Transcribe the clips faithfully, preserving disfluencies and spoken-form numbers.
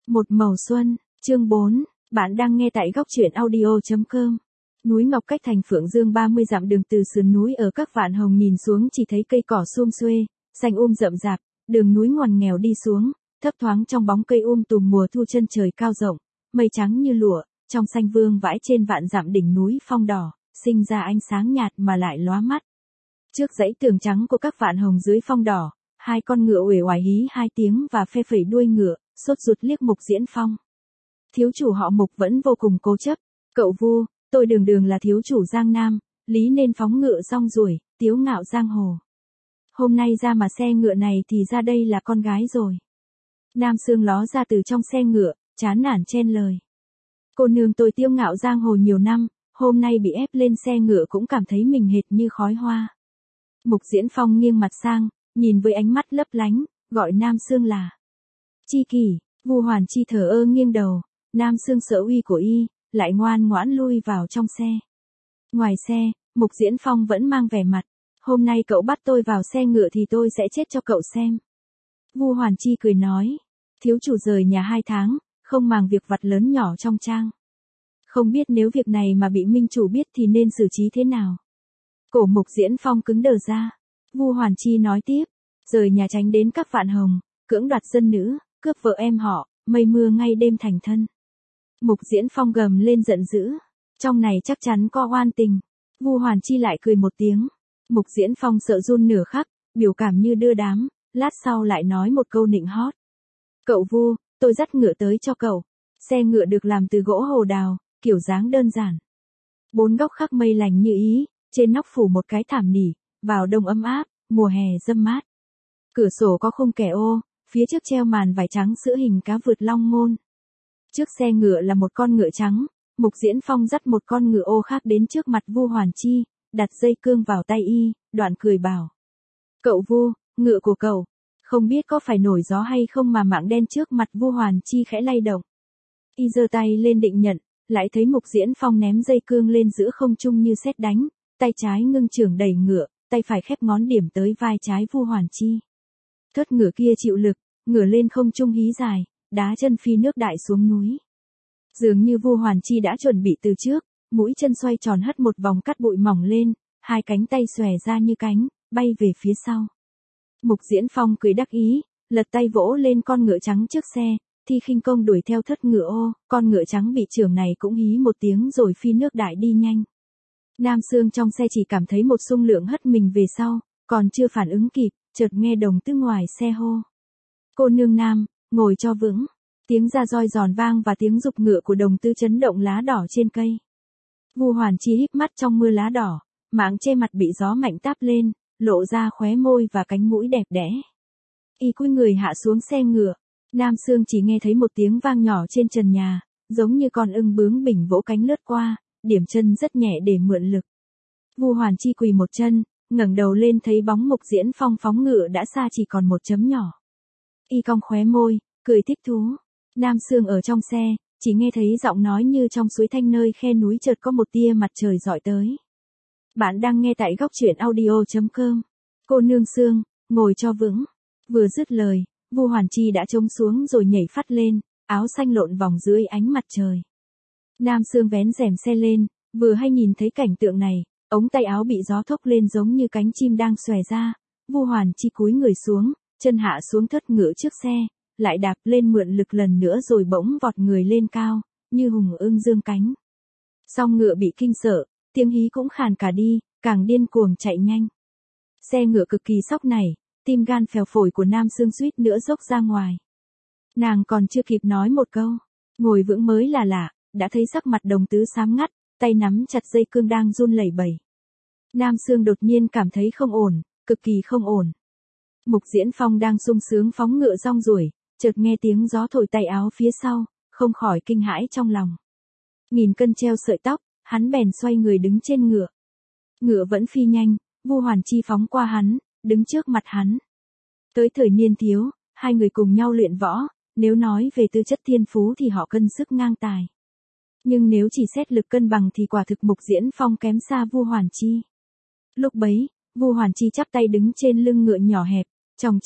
Một màu xuân, chương bốn, bạn đang nghe tại góc truyện audio chấm com. Núi Ngọc cách thành Phượng Dương ba mươi dặm, đường từ sườn núi ở các Vạn Hồng nhìn xuống chỉ thấy cây cỏ sum xuê, xanh um rậm rạp, đường núi ngoằn nghèo đi xuống, thấp thoáng trong bóng cây um tùm mùa thu, chân trời cao rộng, mây trắng như lụa, trong xanh vương vãi trên vạn dặm, đỉnh núi phong đỏ, sinh ra ánh sáng nhạt mà lại lóa mắt. Trước dãy tường trắng của các Vạn Hồng dưới phong đỏ, hai con ngựa uể oải hí hai tiếng và phe phẩy đuôi ngựa, sốt ruột liếc Mục Diễn Phong. Thiếu chủ họ Mục vẫn vô cùng cố chấp. Cậu Vu, tôi đường đường là thiếu chủ Giang Nam, lý nên phóng ngựa rong ruổi, tiếu ngạo giang hồ. Hôm nay ra mà xe ngựa này thì ra đây là con gái rồi. Nam Sương ló ra từ trong xe ngựa, chán nản chen lời. Cô nương, tôi tiếu ngạo giang hồ nhiều năm, hôm nay bị ép lên xe ngựa cũng cảm thấy mình hệt như khói hoa. Mục Diễn Phong nghiêng mặt sang, nhìn với ánh mắt lấp lánh, gọi Nam Sương là Chi Kỷ. Vu Hoàn Chi thờ ơ nghiêng đầu. Nam Sương sợ uy của y, lại ngoan ngoãn lui vào trong xe. Ngoài xe, Mục Diễn Phong vẫn mang vẻ mặt. Hôm nay cậu bắt tôi vào xe ngựa thì tôi sẽ chết cho cậu xem. Vu Hoàn Chi cười nói. Thiếu chủ rời nhà hai tháng, không màng việc vặt lớn nhỏ trong trang. Không biết nếu việc này mà bị minh chủ biết thì nên xử trí thế nào. Cổ Mục Diễn Phong cứng đờ ra. Vu Hoàn Chi nói tiếp. Rời nhà tránh đến các Vạn Hồng, cưỡng đoạt dân nữ, cướp vợ em họ, mây mưa ngay đêm thành thân. Mục Diễn Phong gầm lên giận dữ. Trong này chắc chắn có oan tình. Vu Hoàn Chi lại cười một tiếng. Mục Diễn Phong sợ run nửa khắc, biểu cảm như đưa đám, lát sau lại nói một câu nịnh hót. Cậu Vu, tôi dắt ngựa tới cho cậu. Xe ngựa được làm từ gỗ hồ đào, kiểu dáng đơn giản. Bốn góc khắc mây lành như ý, trên nóc phủ một cái thảm nỉ, vào đông ấm áp, mùa hè râm mát. Cửa sổ có khung kẻ ô, phía trước treo màn vải trắng sữa hình cá vượt long môn. Trước xe ngựa là một con ngựa trắng, Mục Diễn Phong dắt một con ngựa ô khác đến trước mặt Vu Hoàn Chi, đặt dây cương vào tay y, đoạn cười bảo. Cậu Vu, ngựa của cậu, không biết có phải nổi gió hay không mà mảng đen trước mặt Vu Hoàn Chi khẽ lay động. Y giơ tay lên định nhận, lại thấy Mục Diễn Phong ném dây cương lên giữa không trung như sét đánh, tay trái ngưng chưởng đẩy ngựa, tay phải khép ngón điểm tới vai trái Vu Hoàn Chi. Thớt ngựa kia chịu lực, ngửa lên không trung hí dài, đá chân phi nước đại xuống núi. Dường như Vu Hoàn Chi đã chuẩn bị từ trước, mũi chân xoay tròn hất một vòng cát bụi mỏng lên, hai cánh tay xòe ra như cánh, bay về phía sau. Mục Diễn Phong cười đắc ý, lật tay vỗ lên con ngựa trắng trước xe, thi khinh công đuổi theo thớt ngựa ô, con ngựa trắng bị chưởng này cũng hí một tiếng rồi phi nước đại đi nhanh. Nam Sương trong xe chỉ cảm thấy một xung lượng hất mình về sau, còn chưa phản ứng kịp, chợt nghe đồng tư ngoài xe hô. Cô nương Nam, ngồi cho vững. Tiếng ra roi giòn vang và tiếng giục ngựa của đồng tư chấn động lá đỏ trên cây. Vu Hoàn Chi híp mắt trong mưa lá đỏ, máng che mặt bị gió mạnh táp lên, lộ ra khóe môi và cánh mũi đẹp đẽ. Y cúi người hạ xuống xe ngựa. Nam Sương chỉ nghe thấy một tiếng vang nhỏ trên trần nhà, giống như con ưng bướng bỉnh vỗ cánh lướt qua, điểm chân rất nhẹ để mượn lực. Vu Hoàn Chi quỳ một chân, ngẩng đầu lên thấy bóng Mục Diễn Phong phóng ngựa đã xa chỉ còn một chấm nhỏ. Y cong khóe môi, cười thích thú. Nam Sương ở trong xe, chỉ nghe thấy giọng nói như trong suối thanh nơi khe núi chợt có một tia mặt trời rọi tới. Bạn đang nghe tại góc truyện audio chấm com. Cô nương Sương, ngồi cho vững. Vừa dứt lời, Vu Hoàn Chi đã trông xuống rồi nhảy phắt lên, áo xanh lộn vòng dưới ánh mặt trời. Nam Sương vén rèm xe lên, vừa hay nhìn thấy cảnh tượng này, ống tay áo bị gió thốc lên giống như cánh chim đang xòe ra. Vu Hoàn Chi cúi người xuống, chân hạ xuống thớt ngựa trước xe, lại đạp lên mượn lực lần nữa rồi bỗng vọt người lên cao, như hùng ưng dương cánh. Song ngựa bị kinh sợ, tiếng hí cũng khàn cả đi, càng điên cuồng chạy nhanh. Xe ngựa cực kỳ sóc nảy, tim gan phèo phổi của Nam Sương suýt nữa dốc ra ngoài. Nàng còn chưa kịp nói một câu, ngồi vững mới là lạ, đã thấy sắc mặt đồng tứ xám ngắt, tay nắm chặt dây cương đang run lẩy bẩy. Nam Sương đột nhiên cảm thấy không ổn, cực kỳ không ổn. Mục Diễn Phong đang sung sướng phóng ngựa rong ruổi, chợt nghe tiếng gió thổi tay áo phía sau, không khỏi kinh hãi trong lòng. Nghìn cân treo sợi tóc, hắn bèn xoay người đứng trên ngựa. Ngựa vẫn phi nhanh, Vu Hoàn Chi phóng qua hắn, đứng trước mặt hắn. Tới thời niên thiếu, hai người cùng nhau luyện võ, nếu nói về tư chất thiên phú thì họ cân sức ngang tài. Nhưng nếu chỉ xét lực cân bằng thì quả thực Mục Diễn Phong kém xa Vu Hoàn Chi. Lúc bấy, Vu Hoàn Chi chắp tay đứng trên lưng ngựa nhỏ hẹp, chòng chành,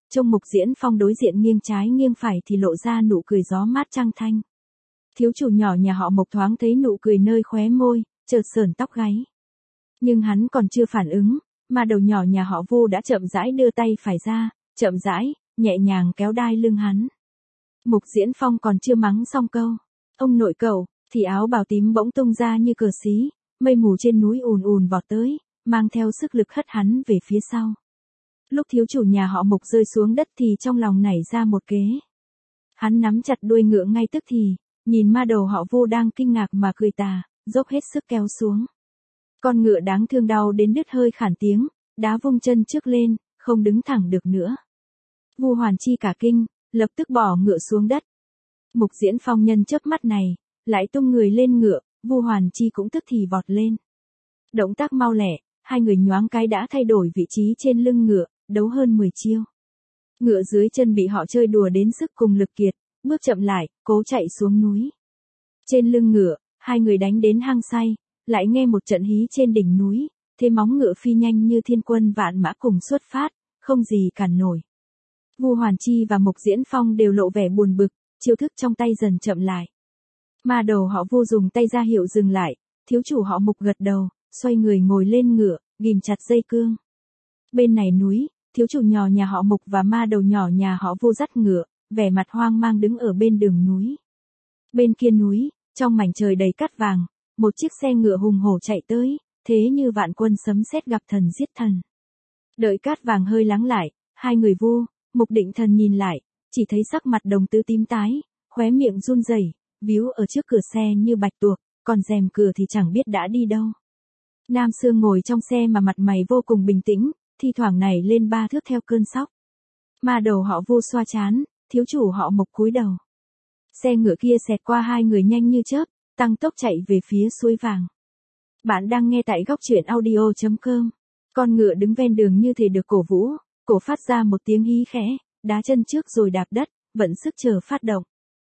trông Mục Diễn Phong đối diện nghiêng trái nghiêng phải thì lộ ra nụ cười gió mát trăng thanh. Thiếu chủ nhỏ nhà họ Mục thoáng thấy nụ cười nơi khóe môi, chợt sởn tóc gáy. Nhưng hắn còn chưa phản ứng, mà đầu nhỏ nhà họ Vu đã chậm rãi đưa tay phải ra, chậm rãi, nhẹ nhàng kéo đai lưng hắn. Mục Diễn Phong còn chưa mắng xong câu, ông nội cậu, thì áo bào tím bỗng tung ra như cờ xí, mây mù trên núi ùn ùn vọt tới, mang theo sức lực hất hắn về phía sau. Lúc thiếu chủ nhà họ Mục rơi xuống đất thì trong lòng nảy ra một kế. Hắn nắm chặt đuôi ngựa ngay tức thì, nhìn ma đầu họ Vu đang kinh ngạc mà cười tà, dốc hết sức kéo xuống. Con ngựa đáng thương đau đến đứt hơi khản tiếng, đá vung chân trước lên, không đứng thẳng được nữa. Vu Hoàn Chi cả kinh, lập tức bỏ ngựa xuống đất. Mục Diễn Phong nhân chớp mắt này, lại tung người lên ngựa, Vu Hoàn Chi cũng tức thì vọt lên. Động tác mau lẹ, hai người nhoáng cái đã thay đổi vị trí trên lưng ngựa, đấu hơn mười chiêu. Ngựa dưới chân bị họ chơi đùa đến sức cùng lực kiệt, bước chậm lại, cố chạy xuống núi. Trên lưng ngựa, hai người đánh đến hăng say, lại nghe một trận hí trên đỉnh núi, thế móng ngựa phi nhanh như thiên quân vạn mã cùng xuất phát, không gì cản nổi. Vu Hoàn Chi và Mục Diễn Phong đều lộ vẻ buồn bực, chiêu thức trong tay dần chậm lại. Ma đầu họ Vu dùng tay ra hiệu dừng lại, thiếu chủ họ Mục gật đầu, xoay người ngồi lên ngựa, ghìm chặt dây cương. Bên này núi, thiếu chủ nhỏ nhà họ Mục và ma đầu nhỏ nhà họ Vu dắt ngựa, vẻ mặt hoang mang đứng ở bên đường núi. Bên kia núi, trong mảnh trời đầy cát vàng, một chiếc xe ngựa hùng hổ chạy tới, thế như vạn quân sấm sét gặp thần giết thần. Đợi cát vàng hơi lắng lại, hai người Vu, Mục Định Thần nhìn lại, chỉ thấy sắc mặt Đồng Tứ tím tái, khóe miệng run rẩy, víu ở trước cửa xe như bạch tuộc, còn rèm cửa thì chẳng biết đã đi đâu. Nam Sương ngồi trong xe mà mặt mày vô cùng bình tĩnh, thi thoảng nảy lên ba thước theo cơn sóc. Ma đầu họ Vu xoa chán, thiếu chủ họ Mục cúi đầu. Xe ngựa kia xẹt qua hai người nhanh như chớp, tăng tốc chạy về phía suối vàng. Bạn đang nghe tại góc truyện audio chấm com. Con ngựa đứng ven đường như thể được cổ vũ, cổ phát ra một tiếng hí khẽ, đá chân trước rồi đạp đất, vận sức chờ phát động.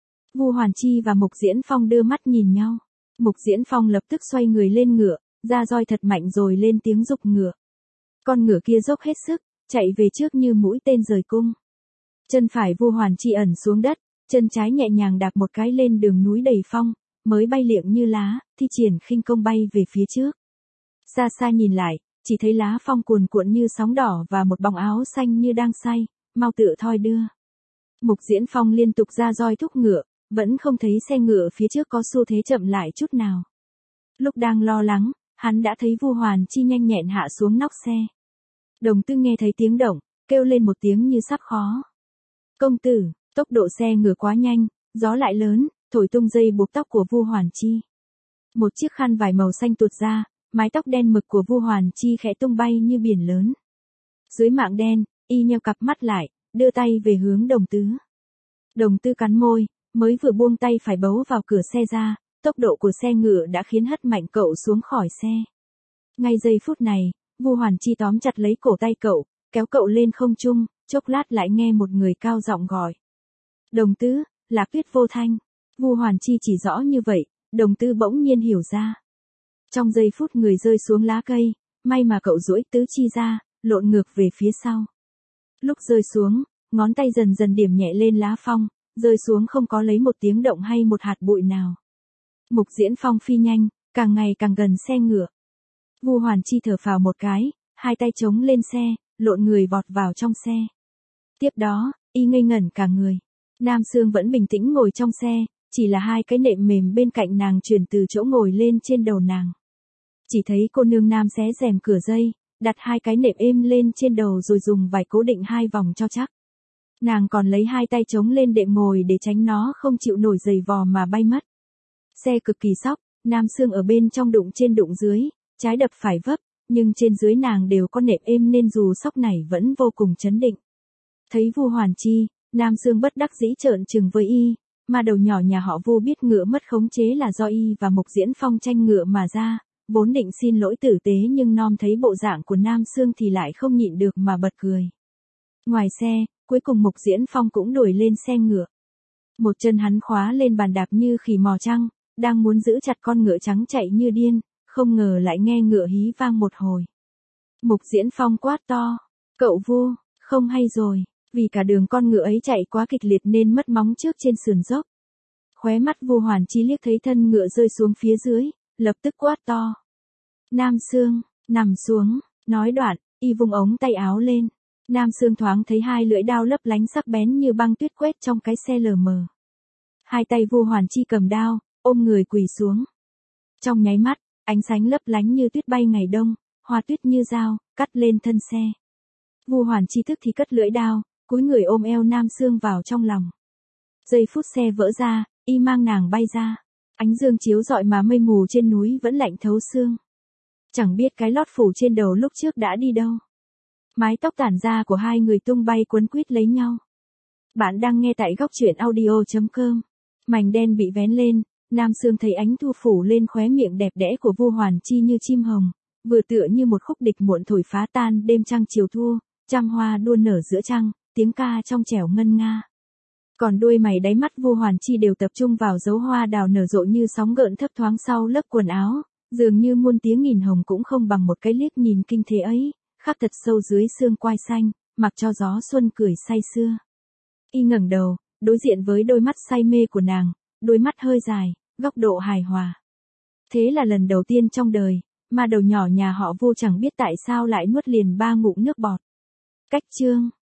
Vu Hoàn Chi và Mục Diễn Phong đưa mắt nhìn nhau. Mục Diễn Phong lập tức xoay người lên ngựa, ra roi thật mạnh rồi lên tiếng giục ngựa. Con ngựa kia dốc hết sức, chạy về trước như mũi tên rời cung. Chân phải Vu Hoàn Chi ẩn xuống đất, chân trái nhẹ nhàng đạp một cái lên đường núi đầy phong, mới bay liệng như lá, thi triển khinh công bay về phía trước. Xa xa nhìn lại, chỉ thấy lá phong cuồn cuộn như sóng đỏ và một bóng áo xanh như đang say, mau tựa thoi đưa. Mục Diễn Phong liên tục ra roi thúc ngựa, vẫn không thấy xe ngựa phía trước có xu thế chậm lại chút nào. Lúc đang lo lắng, hắn đã thấy Vu Hoàn Chi nhanh nhẹn hạ xuống nóc xe. Đồng Tư nghe thấy tiếng động, kêu lên một tiếng như sắp khó. Công tử, tốc độ xe ngựa quá nhanh, gió lại lớn, thổi tung dây buộc tóc của Vu Hoàn Chi. Một chiếc khăn vải màu xanh tuột ra, mái tóc đen mực của Vu Hoàn Chi khẽ tung bay như biển lớn. Dưới mạng đen, y nheo cặp mắt lại, đưa tay về hướng Đồng Tứ. Đồng Tư cắn môi, mới vừa buông tay phải bấu vào cửa xe ra, tốc độ của xe ngựa đã khiến hất mạnh cậu xuống khỏi xe. Ngay giây phút này, Vu Hoàn Chi tóm chặt lấy cổ tay cậu, kéo cậu lên không trung, chốc lát lại nghe một người cao giọng gọi. Đồng Tứ, Lạc Tuyết Vô Thanh. Vu Hoàn Chi chỉ rõ như vậy, Đồng Tư bỗng nhiên hiểu ra. Trong giây phút người rơi xuống lá cây, may mà cậu duỗi tứ chi ra, lộn ngược về phía sau. Lúc rơi xuống, ngón tay dần dần điểm nhẹ lên lá phong, rơi xuống không có lấy một tiếng động hay một hạt bụi nào. Mục Diễn Phong phi nhanh, càng ngày càng gần xe ngựa. Vu Hoàn Chi thở phào một cái, hai tay chống lên xe, lộn người vọt vào trong xe. Tiếp đó, y ngây ngẩn cả người. Nam Sương vẫn bình tĩnh ngồi trong xe, chỉ là hai cái nệm mềm bên cạnh nàng chuyển từ chỗ ngồi lên trên đầu nàng. Chỉ thấy cô nương Nam xé rèm cửa dây, đặt hai cái nệm êm lên trên đầu rồi dùng vải cố định hai vòng cho chắc. Nàng còn lấy hai tay chống lên đệm ngồi để tránh nó không chịu nổi giày vò mà bay mất. Xe cực kỳ sóc, Nam Sương ở bên trong đụng trên đụng dưới, trái đập phải vấp, nhưng trên dưới nàng đều có nệm êm nên dù sóc này vẫn vô cùng chấn định. Thấy Vu Hoàn Chi, Nam Sương bất đắc dĩ trợn trừng với y, mà đầu nhỏ nhà họ Vu biết ngựa mất khống chế là do y và Mục Diễn Phong tranh ngựa mà ra, vốn định xin lỗi tử tế nhưng nom thấy bộ dạng của Nam Sương thì lại không nhịn được mà bật cười. Ngoài xe, cuối cùng Mục Diễn Phong cũng đuổi lên xe ngựa. Một chân hắn khóa lên bàn đạp như khỉ mò trăng, đang muốn giữ chặt con ngựa trắng chạy như điên, không ngờ lại nghe ngựa hí vang một hồi. Mục Diễn Phong quát to, cậu Vu, không hay rồi, Vì cả đường con ngựa ấy chạy quá kịch liệt nên mất móng trước trên sườn dốc. Khóe mắt Vu Hoàn Chi liếc thấy thân ngựa rơi xuống phía dưới, lập tức quát to. Nam Xương, nằm xuống, nói đoạn, y vung ống tay áo lên. Nam Xương thoáng thấy hai lưỡi đao lấp lánh sắc bén như băng tuyết quét trong cái xe lờ mờ. Hai tay Vu Hoàn Chi cầm đao, ôm người quỳ xuống. Trong nháy mắt, ánh sáng lấp lánh như tuyết bay ngày đông, hoa tuyết như dao, cắt lên thân xe. Vu Hoàn Chi tức thì cất lưỡi đao, cúi người ôm eo Nam Xương vào trong lòng. Giây phút xe vỡ ra, y mang nàng bay ra. Ánh dương chiếu rọi mà mây mù trên núi vẫn lạnh thấu xương. Chẳng biết cái lót phủ trên đầu lúc trước đã đi đâu. Mái tóc tản ra của hai người tung bay quấn quýt lấy nhau. Bạn đang nghe tại góc truyện audio chấm com. Mảnh đen bị vén lên, Nam Xương thấy ánh thu phủ lên khóe miệng đẹp đẽ của Vu Hoàn Chi như chim hồng, vừa tựa như một khúc địch muộn thổi phá tan đêm trăng chiều thu, trăm hoa đua nở giữa trăng, tiếng ca trong trẻo ngân nga. Còn đôi mày đáy mắt Vu Hoàn Chi đều tập trung vào dấu hoa đào nở rộ như sóng gợn thấp thoáng sau lớp quần áo, dường như muôn tiếng nghìn hồng cũng không bằng một cái liếc nhìn kinh thế ấy, khắc thật sâu dưới xương quai xanh, mặc cho gió xuân cười say sưa. Y ngẩng đầu, đối diện với đôi mắt say mê của nàng, đôi mắt hơi dài, góc độ hài hòa. Thế là lần đầu tiên trong đời, mà đầu nhỏ nhà họ Vu chẳng biết tại sao lại nuốt liền ba ngụm nước bọt. Cách chương